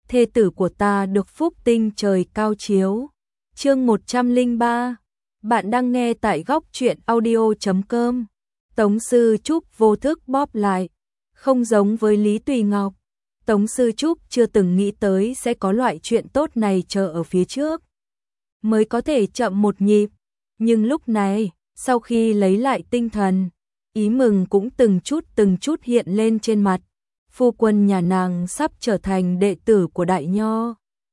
thê tử của ta được phúc tinh trời cao chiếu. Chương 103. Bạn đang nghe tại góc truyện audio.com. Tống Sư Trúc vô thức bóp lại, không giống với Lý Tùy Ngọc. Tống Sư Trúc chưa từng nghĩ tới sẽ có loại chuyện tốt này chờ ở phía trước. Mới có thể chậm một nhịp, nhưng lúc này, sau khi lấy lại tinh thần, ý mừng cũng từng chút hiện lên trên mặt. Phu quân nhà nàng sắp trở thành đệ tử của Đại Nho.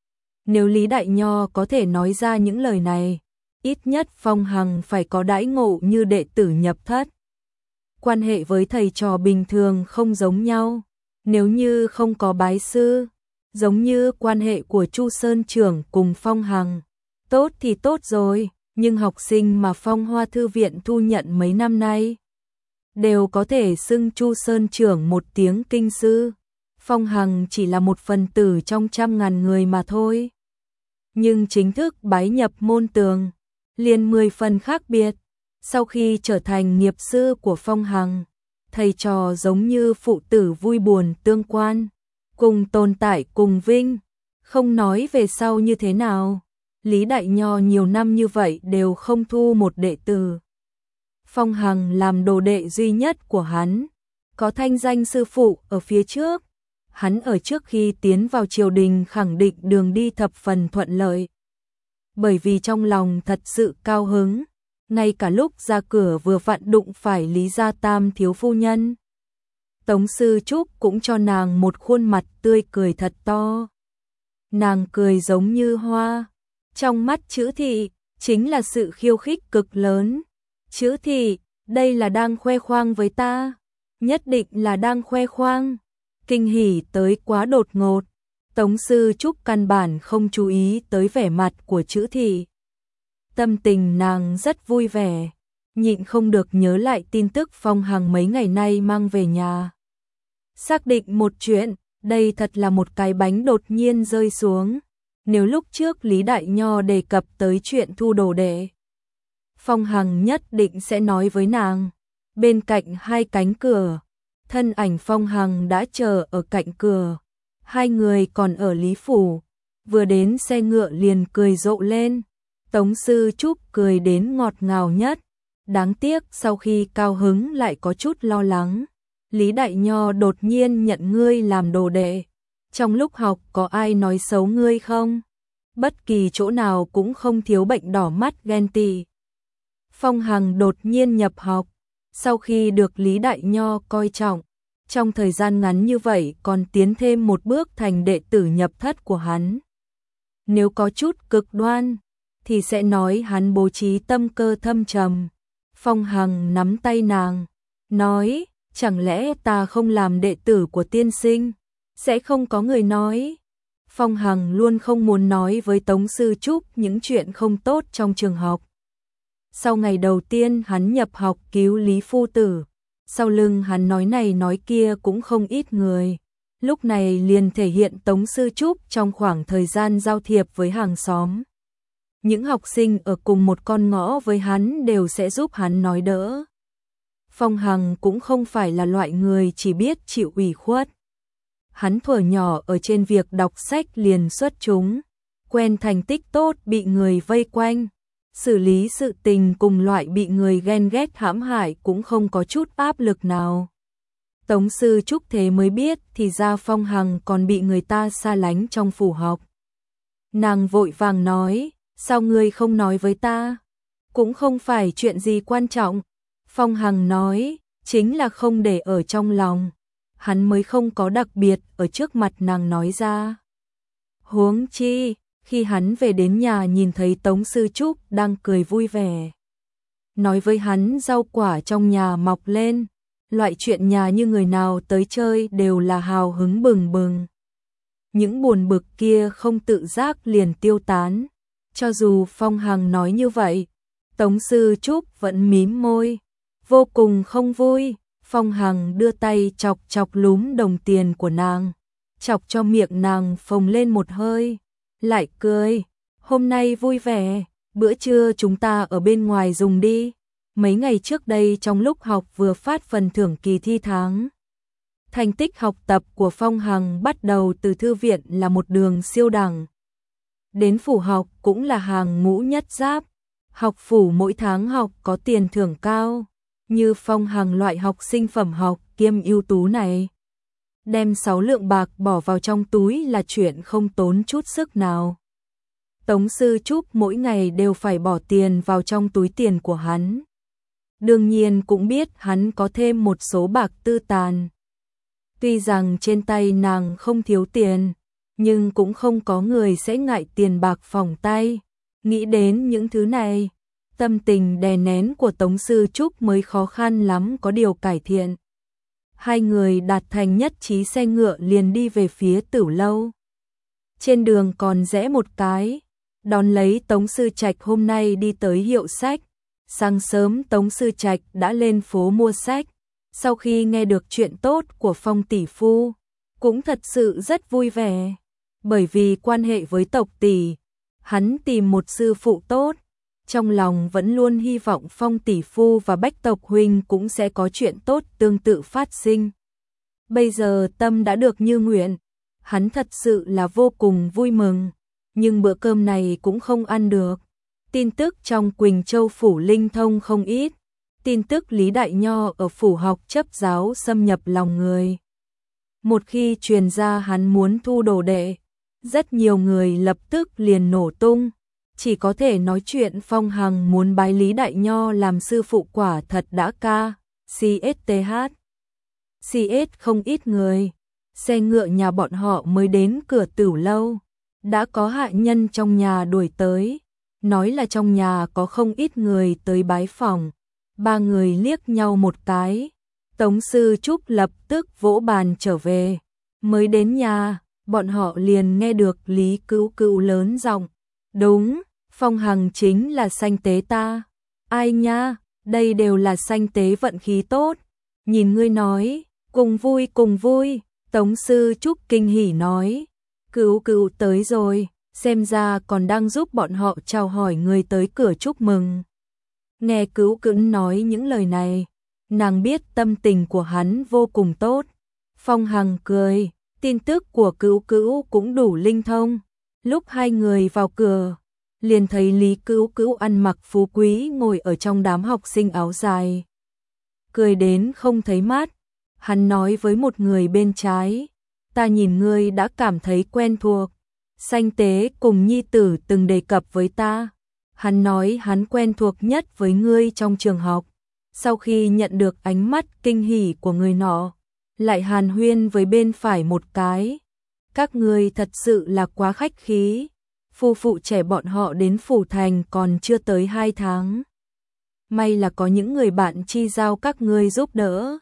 Nếu Lý Đại Nho có thể nói ra những lời này, ít nhất Phong Hằng phải có đãi ngộ như đệ tử nhập thất. Quan hệ với thầy trò bình thường không giống nhau, nếu như không có bái sư, giống như quan hệ của Chu Sơn trưởng cùng Phong Hằng, tốt thì tốt rồi, nhưng học sinh mà Phong Hoa Thư viện thu nhận mấy năm nay đều có thể xưng Chu Sơn trưởng một tiếng kinh sư. Phong Hằng chỉ là một phần tử trong trăm ngàn người mà thôi. Nhưng chính thức bái nhập môn tường, liền 10 phần khác biệt. Sau khi trở thành nghiệp sư của Phong Hằng, thầy trò giống như phụ tử vui buồn tương quan, cùng tồn tại cùng vinh, không nói về sau như thế nào. Lý Đại Nho nhiều năm như vậy đều không thu một đệ tử. Phong Hằng làm đồ đệ duy nhất của hắn, có thanh danh sư phụ ở phía trước. Hắn ở trước khi tiến vào triều đình khẳng định đường đi thập phần thuận lợi. Bởi vì trong lòng thật sự cao hứng, ngay cả lúc ra cửa vừa vặn đụng phải Lý Gia Tam thiếu phu nhân. Tống Sư Trúc cũng cho nàng một khuôn mặt tươi cười thật to. Nàng cười giống như hoa, trong mắt Chữ Thị chính là sự khiêu khích cực lớn. Chữ Thị, đây là đang khoe khoang với ta, nhất định là đang khoe khoang. Kinh hỉ tới quá đột ngột, Tống Sư Trúc căn bản không chú ý tới vẻ mặt của Chữ Thị. Tâm tình nàng rất vui vẻ, nhịn không được nhớ lại tin tức Phong Hằng mấy ngày nay mang về nhà. Xác định một chuyện, đây thật là một cái bánh đột nhiên rơi xuống. Nếu lúc trước Lý Đại Nho đề cập tới chuyện thu đồ đệ, Phong Hằng nhất định sẽ nói với nàng. Bên cạnh hai cánh cửa, thân ảnh Phong Hằng đã chờ ở cạnh cửa. Hai người còn ở Lý Phủ, vừa đến xe ngựa liền cười rộ lên. Tống Sư Trúc cười đến ngọt ngào nhất. Đáng tiếc sau khi cao hứng lại có chút lo lắng. Lý Đại Nho đột nhiên nhận ngươi làm đồ đệ. Trong lúc học có ai nói xấu ngươi không? Bất kỳ chỗ nào cũng không thiếu bệnh đỏ mắt ghen tị. Phong Hằng đột nhiên nhập học, sau khi được Lý Đại Nho coi trọng, trong thời gian ngắn như vậy còn tiến thêm một bước thành đệ tử nhập thất của hắn. Nếu có chút cực đoan, thì sẽ nói hắn bố trí tâm cơ thâm trầm. Phong Hằng nắm tay nàng, nói, chẳng lẽ ta không làm đệ tử của tiên sinh, sẽ không có người nói. Phong Hằng luôn không muốn nói với Tống Sư Trúc những chuyện không tốt trong trường học. Sau ngày đầu tiên hắn nhập học cứu Lý Phu Tử, sau lưng hắn nói này nói kia cũng không ít người. Lúc này liền thể hiện Tống Sư Trúc trong khoảng thời gian giao thiệp với hàng xóm. Những học sinh ở cùng một con ngõ với hắn đều sẽ giúp hắn nói đỡ. Phong Hằng cũng không phải là loại người chỉ biết chịu ủy khuất. Hắn thuở nhỏ ở trên việc đọc sách liền xuất chúng, quen thành tích tốt bị người vây quanh, xử lý sự tình cùng loại bị người ghen ghét hãm hại cũng không có chút áp lực nào. Tống Sư Trúc thế mới biết thì ra Phong Hằng còn bị người ta xa lánh trong phủ học. Nàng vội vàng nói, sao ngươi không nói với ta? Cũng không phải chuyện gì quan trọng. Phong Hằng nói, chính là không để ở trong lòng. Hắn mới không có đặc biệt ở trước mặt nàng nói ra. Huống chi, khi hắn về đến nhà nhìn thấy Tống Sư Trúc đang cười vui vẻ, nói với hắn rau quả trong nhà mọc lên, loại chuyện nhà như người nào tới chơi đều là hào hứng bừng bừng. Những buồn bực kia không tự giác liền tiêu tán. Cho dù Phong Hằng nói như vậy, Tống Sư Trúc vẫn mím môi, vô cùng không vui. Phong Hằng đưa tay chọc chọc lúm đồng tiền của nàng, chọc cho miệng nàng phồng lên một hơi, lại cười, hôm nay vui vẻ, bữa trưa chúng ta ở bên ngoài dùng đi. Mấy ngày trước đây trong lúc học vừa phát phần thưởng kỳ thi tháng Thành tích học tập của Phong Hằng bắt đầu từ thư viện là một đường siêu đẳng. Đến phủ học cũng là hàng ngũ nhất giáp. Học phủ mỗi tháng học có tiền thưởng cao. Như Phong Hằng loại học sinh phẩm học kiêm ưu tú này. Đem 6 lượng bạc bỏ vào trong túi là chuyện không tốn chút sức nào. Tống Sư Trúc mỗi ngày đều phải bỏ tiền vào trong túi tiền của hắn. Đương nhiên cũng biết hắn có thêm một số bạc tư tàn. Tuy rằng trên tay nàng không thiếu tiền, nhưng cũng không có người sẽ ngại tiền bạc phỏng tay. Nghĩ đến những thứ này, tâm tình đè nén của Tống Sư Trúc mới khó khăn lắm có điều cải thiện. Hai người đạt thành nhất trí xe ngựa liền đi về phía Tử lâu. Trên đường còn rẽ một cái, đón lấy Tống Sư Trạch hôm nay đi tới hiệu sách. Sáng sớm Tống Sư Trạch đã lên phố mua sách. Sau khi nghe được chuyện tốt của Phong tỷ phu, cũng thật sự rất vui vẻ. Bởi vì quan hệ với tộc tỷ, hắn tìm một sư phụ tốt. Trong lòng vẫn luôn hy vọng Phong tỷ phu và Bách tộc huynh cũng sẽ có chuyện tốt tương tự phát sinh. Bây giờ tâm đã được như nguyện, hắn thật sự là vô cùng vui mừng. Nhưng bữa cơm này cũng không ăn được. Tin tức trong Quỳnh Châu phủ linh thông không ít. Tin tức Lý Đại Nho ở phủ học chấp giáo xâm nhập lòng người. Một khi truyền ra hắn muốn thu đồ đệ, rất nhiều người lập tức liền nổ tung. Chỉ có thể nói chuyện Phong Hằng muốn bái Lý Đại Nho làm sư phụ quả thật đã ca. CS không ít người. Xe ngựa nhà bọn họ mới đến cửa Tử lâu. Đã có hạ nhân trong nhà đuổi tới. Nói là trong nhà có không ít người tới bái phỏng. Ba người liếc nhau một cái. Tống Sư Trúc lập tức vỗ bàn trở về. Mới đến nhà, bọn họ liền nghe được Lý Cữu Cữu lớn giọng. Đúng, Phong Hằng chính là sanh tế ta. Ai nha, đây đều là sanh tế vận khí tốt. Nhìn ngươi nói, cùng vui. Tống Sư Trúc kinh hỉ nói. Cữu Cữu tới rồi, xem ra còn đang giúp bọn họ chào hỏi người tới cửa chúc mừng. Nghe Cữu Cữu nói những lời này, nàng biết tâm tình của hắn vô cùng tốt. Phong Hằng cười, tin tức của Cữu Cữu cũng đủ linh thông. Lúc hai người vào cửa, liền thấy Lý Cữu Cữu ăn mặc phú quý ngồi ở trong đám học sinh áo dài. Cười đến không thấy mát, hắn nói với một người bên trái, ta nhìn ngươi đã cảm thấy quen thuộc. Sanh tế cùng nhi tử từng đề cập với ta. Hắn nói hắn quen thuộc nhất với ngươi trong trường học. Sau khi nhận được ánh mắt kinh hỉ của người nọ, lại hàn huyên với bên phải một cái. Các ngươi thật sự là quá khách khí. Phu phụ trẻ bọn họ đến phủ thành còn chưa tới 2 tháng. May là có những người bạn chi giao các ngươi giúp đỡ.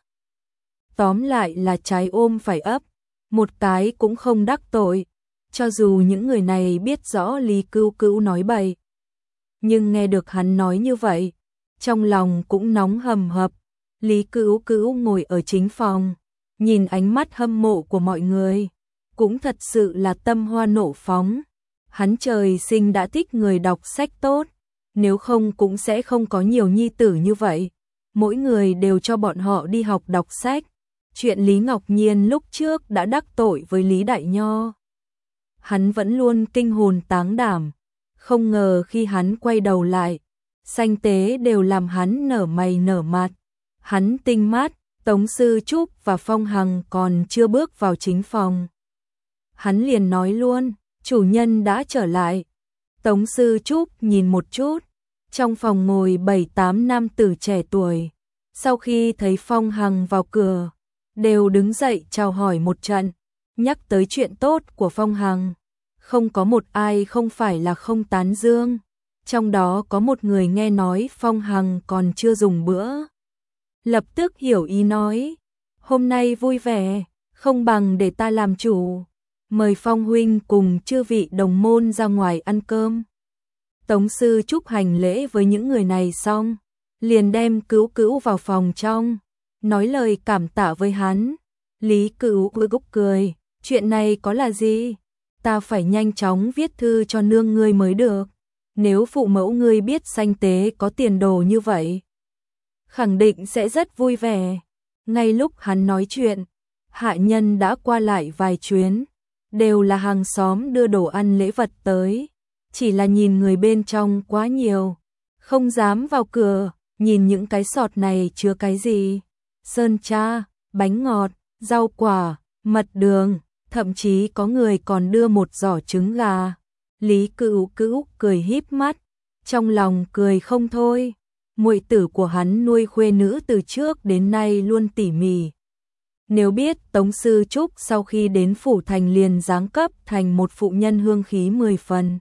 Tóm lại là trái ôm phải ấp, một cái cũng không đắc tội. Cho dù những người này biết rõ Lý Cữu Cữu nói bậy, nhưng nghe được hắn nói như vậy, trong lòng cũng nóng hầm hập. Lý Cữu Cữu ngồi ở chính phòng, nhìn ánh mắt hâm mộ của mọi người, cũng thật sự là tâm hoa nộ phóng. Hắn trời sinh đã thích người đọc sách tốt, nếu không cũng sẽ không có nhiều nhi tử như vậy. Mỗi người đều cho bọn họ đi học đọc sách. Chuyện Lý Ngọc Nhiên lúc trước đã đắc tội với Lý Đại Nho, hắn vẫn luôn kinh hồn táng đảm. Không ngờ khi hắn quay đầu lại, sanh tế đều làm hắn nở mày nở mặt. Hắn tinh mắt, Tống Sư Trúc và Phong Hằng còn chưa bước vào chính phòng. Hắn liền nói luôn, chủ nhân đã trở lại. Tống Sư Trúc nhìn một chút, trong phòng ngồi 7-8 nam tử trẻ tuổi. Sau khi thấy Phong Hằng vào cửa, đều đứng dậy chào hỏi một trận, nhắc tới chuyện tốt của Phong Hằng. Không có một ai không phải là không tán dương. Trong đó có một người nghe nói Phong Hằng còn chưa dùng bữa, lập tức hiểu ý nói, hôm nay vui vẻ, không bằng để ta làm chủ. Mời Phong huynh cùng chư vị đồng môn ra ngoài ăn cơm. Tống Sư Trúc hành lễ với những người này xong, liền đem Cữu Cữu vào phòng trong, nói lời cảm tạ với hắn. Lý Cữu Cữu cười, chuyện này có là gì? Ta phải nhanh chóng viết thư cho nương ngươi mới được. Nếu phụ mẫu ngươi biết sanh tế có tiền đồ như vậy, khẳng định sẽ rất vui vẻ. Ngay lúc hắn nói chuyện, hạ nhân đã qua lại vài chuyến, đều là hàng xóm đưa đồ ăn lễ vật tới, chỉ là nhìn người bên trong quá nhiều, không dám vào cửa, nhìn những cái sọt này chứa cái gì, sơn tra, bánh ngọt, rau quả, mật đường, thậm chí có người còn đưa một giỏ trứng gà. Lý Cữu Cữu cười híp mắt, trong lòng cười không thôi, muội tử của hắn nuôi khuê nữ từ trước đến nay luôn tỉ mỉ. Nếu biết Tống Sư Trúc sau khi đến phủ thành liền giáng cấp thành một phụ nhân hương khí 10 phần,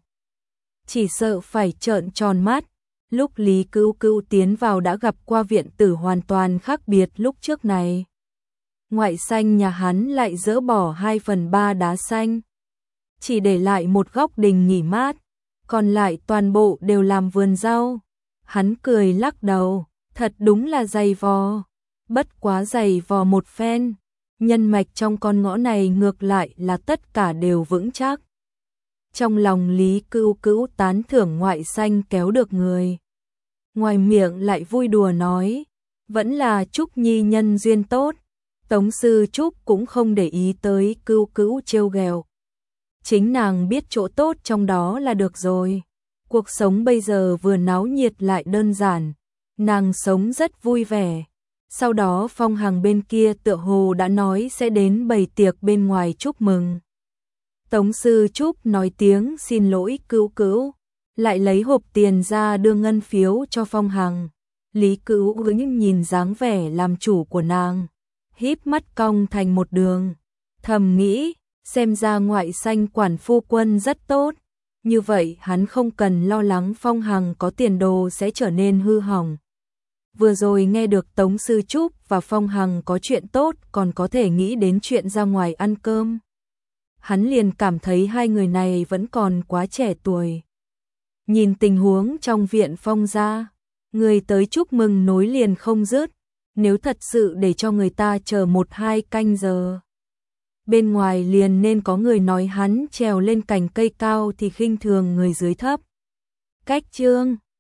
chỉ sợ phải trợn tròn mắt. Lúc Lý Cữu Cữu tiến vào đã gặp qua viện tử hoàn toàn khác biệt lúc trước này. Ngoại xanh nhà hắn lại dỡ bỏ 2/3 đá xanh, chỉ để lại một góc đình nghỉ mát, còn lại toàn bộ đều làm vườn rau. Hắn cười lắc đầu, thật đúng là dày vò, bất quá dày vò một phen, nhân mạch trong con ngõ này ngược lại là tất cả đều vững chắc. Trong lòng Lý Cữu Cữu tán thưởng ngoại xanh kéo được người, ngoài miệng lại vui đùa nói, vẫn là Trúc Nhi nhân duyên tốt. Tống Sư Trúc cũng không để ý tới Cữu Cữu trêu ghẹo, chính nàng biết chỗ tốt trong đó là được rồi. Cuộc sống bây giờ vừa náo nhiệt lại đơn giản, nàng sống rất vui vẻ. Sau đó Phong Hằng bên kia tựa hồ đã nói sẽ đến bày tiệc bên ngoài chúc mừng. Tống Sư Trúc nói tiếng xin lỗi Cữu Cữu, lại lấy hộp tiền ra đưa ngân phiếu cho Phong Hằng. Lý Cữu Cữu nhìn dáng vẻ làm chủ của nàng, híp mắt cong thành một đường, thầm nghĩ, xem ra ngoại xanh quản phu quân rất tốt, như vậy hắn không cần lo lắng Phong Hằng có tiền đồ sẽ trở nên hư hỏng. Vừa rồi nghe được Tống Sư Trúc và Phong Hằng có chuyện tốt còn có thể nghĩ đến chuyện ra ngoài ăn cơm. Hắn liền cảm thấy hai người này vẫn còn quá trẻ tuổi. Nhìn tình huống trong viện Phong gia, người tới chúc mừng nối liền không dứt, nếu thật sự để cho người ta chờ 1-2 canh giờ. Bên ngoài liền nên có người nói hắn trèo lên cành cây cao thì khinh thường người dưới thấp. Cách chương